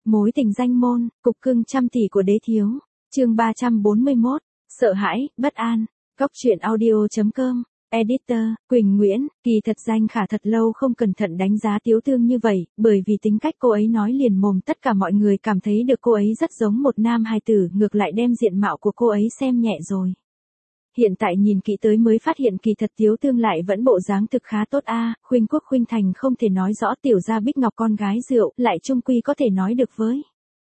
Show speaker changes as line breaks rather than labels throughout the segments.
Mối tình danh môn, cục cưng trăm tỷ của đế thiếu. Chương 341, sợ hãi, bất an. Góc truyện audio.com. Editor, Quỳnh Nguyễn. Kỳ thật Danh Khả thật lâu không cẩn thận đánh giá Tiếu Tương như vậy, bởi vì tính cách cô ấy nói liền mồm tất cả mọi người cảm thấy được cô ấy rất giống một nam hài tử, ngược lại đem diện mạo của cô ấy xem nhẹ rồi. Hiện tại nhìn kỹ tới mới phát hiện kỳ thật Tiếu Tương lại vẫn bộ dáng thực khá tốt a, khuynh quốc khuynh thành không thể nói rõ tiểu gia Bích Ngọc con gái rượu, lại chung quy có thể nói được với.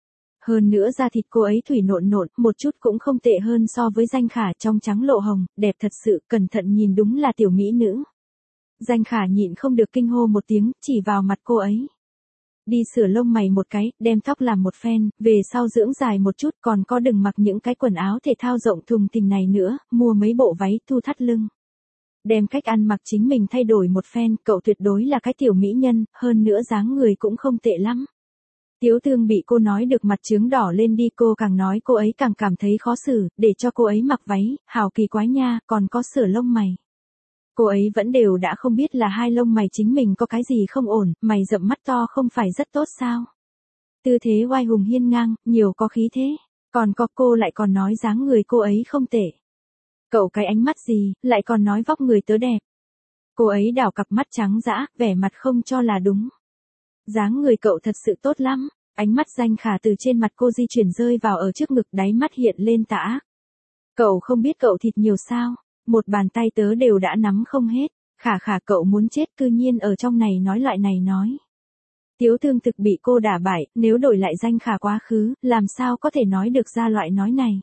Hơn nữa da thịt cô ấy thủy nộn nộn, một chút cũng không tệ hơn so với Danh Khả, trong trắng lộ hồng, đẹp thật sự, cẩn thận nhìn đúng là tiểu mỹ nữ. Danh Khả nhịn không được kinh hô một tiếng, chỉ vào mặt cô ấy. Đi sửa lông mày một cái, đem tóc làm một phen, về sau dưỡng dài một chút, còn có đừng mặc những cái quần áo thể thao rộng thùng thình này nữa, mua mấy bộ váy thu thắt lưng. Đem cách ăn mặc chính mình thay đổi một phen, cậu tuyệt đối là cái tiểu mỹ nhân, hơn nữa dáng người cũng không tệ lắm. Tiếu Tương bị cô nói được mặt trướng đỏ lên đi, cô càng nói cô ấy càng cảm thấy khó xử, để cho cô ấy mặc váy, hào kỳ quái nha, còn có sửa lông mày. Cô ấy vẫn đều đã không biết là hai lông mày chính mình có cái gì không ổn, mày rậm mắt to không phải rất tốt sao? Tư thế oai hùng hiên ngang, nhiều có khí thế, còn có cô lại còn nói dáng người cô ấy không tệ. Cậu cái ánh mắt gì, lại còn nói vóc người tớ đẹp. Cô ấy đảo cặp mắt trắng dã, vẻ mặt không cho là đúng. Dáng người cậu thật sự tốt lắm. Ánh mắt Danh Khả từ trên mặt cô di chuyển rơi vào ở trước ngực, đáy mắt hiện lên tà ác. Cậu không biết cậu thịt nhiều sao, một bàn tay tớ đều đã nắm không hết. Khả cậu muốn chết, cư nhiên ở trong này nói loại này nói. Tiếu Tương thực bị cô đả bại, nếu đổi lại Danh Khả quá khứ, làm sao có thể nói được ra loại nói này.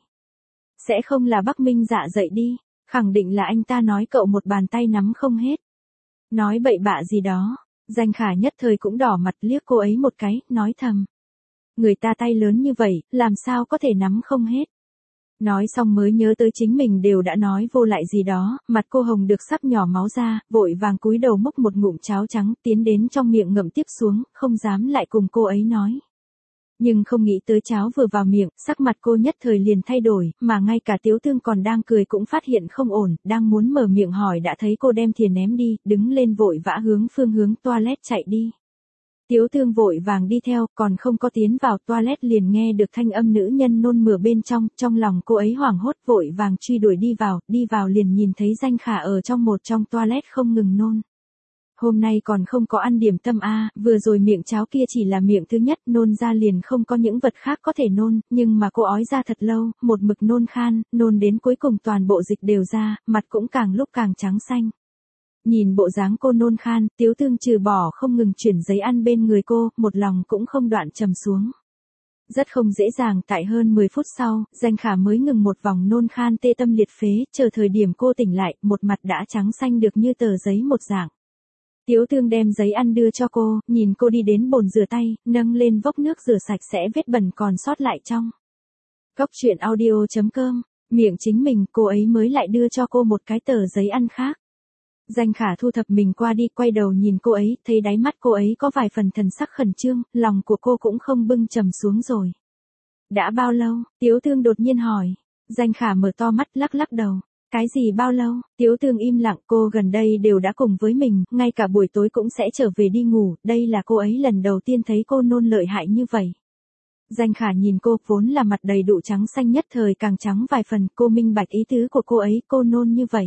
Sẽ không là Bắc Minh dạ dậy đi, khẳng định là anh ta nói cậu một bàn tay nắm không hết. Nói bậy bạ gì đó. Danh Khả nhất thời cũng đỏ mặt, liếc cô ấy một cái, nói thầm. Người ta tay lớn như vậy, làm sao có thể nắm không hết. Nói xong mới nhớ tới chính mình đều đã nói vô lại gì đó, mặt cô hồng được sắp nhỏ máu ra, vội vàng cúi đầu múc một ngụm cháo trắng, tiến đến trong miệng ngậm tiếp xuống, không dám lại cùng cô ấy nói. Nhưng không nghĩ tới cháo vừa vào miệng, sắc mặt cô nhất thời liền thay đổi, mà ngay cả Tiếu Tương còn đang cười cũng phát hiện không ổn, đang muốn mở miệng hỏi đã thấy cô đem thìa ném đi, đứng lên vội vã phương hướng toilet chạy đi. Tiếu Tương vội vàng đi theo, còn không có tiến vào toilet liền nghe được thanh âm nữ nhân nôn mửa bên trong lòng cô ấy hoảng hốt vội vàng truy đuổi đi vào liền nhìn thấy Danh Khả ở trong toilet không ngừng nôn. Hôm nay còn không có ăn điểm tâm a, vừa rồi miệng cháo kia chỉ là miệng thứ nhất, nôn ra liền không có những vật khác có thể nôn, nhưng mà cô ói ra thật lâu, một mực nôn khan, nôn đến cuối cùng toàn bộ dịch đều ra, mặt cũng càng lúc càng trắng xanh. Nhìn bộ dáng cô nôn khan, Tiếu Tương trừ bỏ không ngừng chuyển giấy ăn bên người cô, một lòng cũng không đoạn trầm xuống. Rất không dễ dàng, tại hơn 10 phút sau, Danh Khả mới ngừng một vòng nôn khan tê tâm liệt phế, chờ thời điểm cô tỉnh lại, một mặt đã trắng xanh được như tờ giấy một dạng. Tiếu Tương đem giấy ăn đưa cho cô, nhìn cô đi đến bồn rửa tay, nâng lên vốc nước rửa sạch sẽ vết bẩn còn sót lại trong. Góc truyện audio.com, miệng chính mình, cô ấy mới lại đưa cho cô một cái tờ giấy ăn khác. Danh Khả thu thập mình qua đi, quay đầu nhìn cô ấy, thấy đáy mắt cô ấy có vài phần thần sắc khẩn trương, lòng của cô cũng không bưng trầm xuống rồi. Đã bao lâu? Tiếu Tương đột nhiên hỏi. Danh Khả mở to mắt lắc đầu. Cái gì bao lâu? Tiếu Tương im lặng, cô gần đây đều đã cùng với mình, ngay cả buổi tối cũng sẽ trở về đi ngủ, đây là cô ấy lần đầu tiên thấy cô nôn lợi hại như vậy. Danh Khả nhìn cô, vốn là mặt đầy đụ trắng xanh nhất thời càng trắng vài phần, cô minh bạch ý tứ của cô ấy, cô nôn như vậy.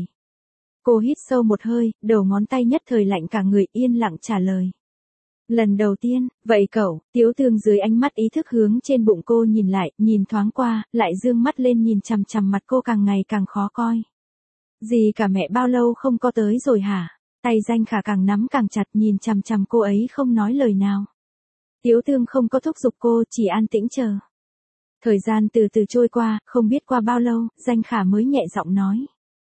Cô hít sâu một hơi, đầu ngón tay nhất thời lạnh cả người, yên lặng trả lời. Lần đầu tiên, vậy cậu, Tiếu Tương dưới ánh mắt ý thức hướng trên bụng cô nhìn lại, nhìn thoáng qua, lại dương mắt lên nhìn chằm chằm mặt cô càng ngày càng khó coi. Gì cả mẹ bao lâu không có tới rồi hả? Tay Danh Khả càng nắm càng chặt nhìn chằm chằm cô ấy không nói lời nào. Tiếu Tương không có thúc giục cô, chỉ an tĩnh chờ. Thời gian từ từ trôi qua, không biết qua bao lâu, Danh Khả mới nhẹ giọng nói.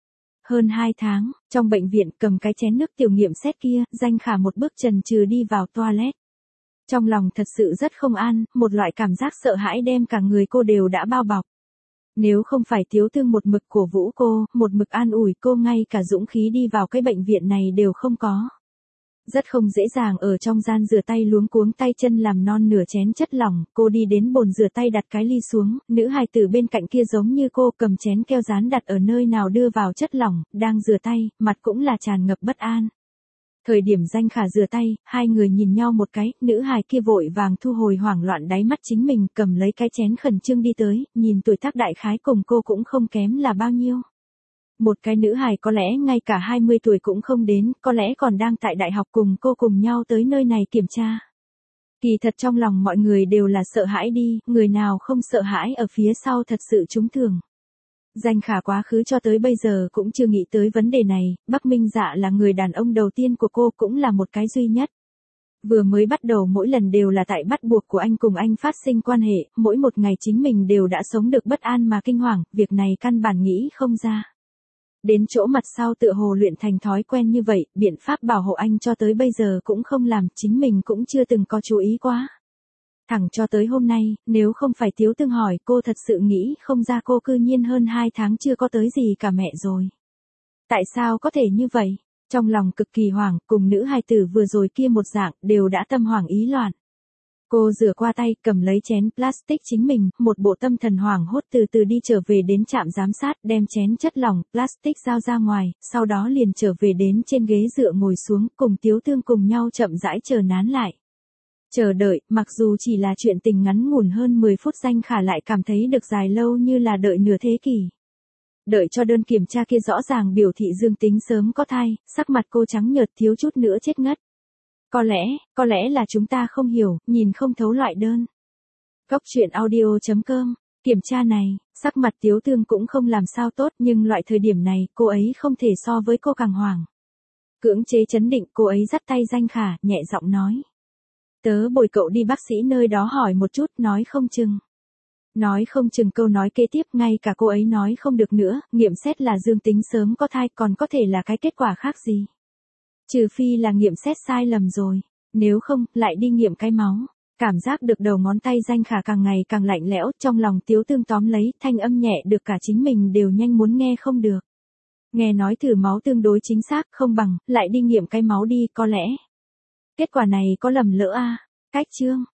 Hơn 2 tháng, trong bệnh viện cầm cái chén nước tiểu nghiệm xét kia, Danh Khả một bước chần chừ đi vào toilet. Trong lòng thật sự rất không an, một loại cảm giác sợ hãi đem cả người cô đều đã bao bọc. Nếu không phải Tiếu Tương một mực cổ vũ cô, một mực an ủi cô, ngay cả dũng khí đi vào cái bệnh viện này đều không có. Rất không dễ dàng ở trong gian rửa tay luống cuống tay chân làm non nửa chén chất lỏng, cô đi đến bồn rửa tay đặt cái ly xuống, nữ hài tử bên cạnh kia giống như cô cầm chén keo dán đặt ở nơi nào đưa vào chất lỏng, đang rửa tay, mặt cũng là tràn ngập bất an. Thời điểm Danh Khả rửa tay, hai người nhìn nhau một cái, nữ hài kia vội vàng thu hồi hoảng loạn đáy mắt chính mình, cầm lấy cái chén khẩn trương đi tới, nhìn tuổi tác đại khái cùng cô cũng không kém là bao nhiêu. Một cái nữ hài có lẽ ngay cả 20 tuổi cũng không đến, có lẽ còn đang tại đại học cùng cô cùng nhau tới nơi này kiểm tra. Kỳ thật trong lòng mọi người đều là sợ hãi đi, người nào không sợ hãi ở phía sau thật sự trúng thưởng. Danh Khả quá khứ cho tới bây giờ cũng chưa nghĩ tới vấn đề này, Bắc Minh Dạ là người đàn ông đầu tiên của cô cũng là một cái duy nhất. Vừa mới bắt đầu mỗi lần đều là tại bắt buộc của anh cùng anh phát sinh quan hệ, mỗi một ngày chính mình đều đã sống được bất an mà kinh hoàng, việc này căn bản nghĩ không ra. Đến chỗ mặt sau tựa hồ luyện thành thói quen như vậy, biện pháp bảo hộ anh cho tới bây giờ cũng không làm, chính mình cũng chưa từng có chú ý quá. Thẳng cho tới hôm nay, nếu không phải Tiếu Tương hỏi, cô thật sự nghĩ không ra cô cư nhiên hơn 2 tháng chưa có tới gì cả mẹ rồi. Tại sao có thể như vậy? Trong lòng cực kỳ hoảng, cùng nữ hài tử vừa rồi kia một dạng, đều đã tâm hoảng ý loạn. Cô rửa qua tay, cầm lấy chén plastic chính mình, một bộ tâm thần hoảng hốt từ từ đi trở về đến trạm giám sát, đem chén chất lỏng, plastic giao ra ngoài, sau đó liền trở về đến trên ghế dựa ngồi xuống, cùng Tiếu Tương cùng nhau chậm rãi chờ nán lại. Chờ đợi, mặc dù chỉ là chuyện tình ngắn ngủn hơn 10 phút Danh Khả lại cảm thấy được dài lâu như là đợi nửa thế kỷ. Đợi cho đơn kiểm tra kia rõ ràng biểu thị dương tính sớm có thai, sắc mặt cô trắng nhợt thiếu chút nữa chết ngất. Có lẽ là chúng ta không hiểu, nhìn không thấu loại đơn. Góc truyện audio.com, kiểm tra này, sắc mặt Tiếu Tương cũng không làm sao tốt nhưng loại thời điểm này cô ấy không thể so với cô càng hoảng. Cưỡng chế chấn định cô ấy dắt tay Danh Khả, nhẹ giọng nói. Tớ bồi cậu đi bác sĩ nơi đó hỏi một chút, nói không chừng. Nói không chừng câu nói kế tiếp ngay cả cô ấy nói không được nữa, nghiệm xét là dương tính sớm có thai còn có thể là cái kết quả khác gì. Trừ phi là nghiệm xét sai lầm rồi, nếu không, lại đi nghiệm cái máu. Cảm giác được đầu ngón tay Danh Khả càng ngày càng lạnh lẽo, trong lòng Tiếu Tương tóm lấy, thanh âm nhẹ được cả chính mình đều nhanh muốn nghe không được. Nghe nói thử máu tương đối chính xác, không bằng, lại đi nghiệm cái máu đi, có lẽ. Kết quả này có lầm lỡ à? Cách chương.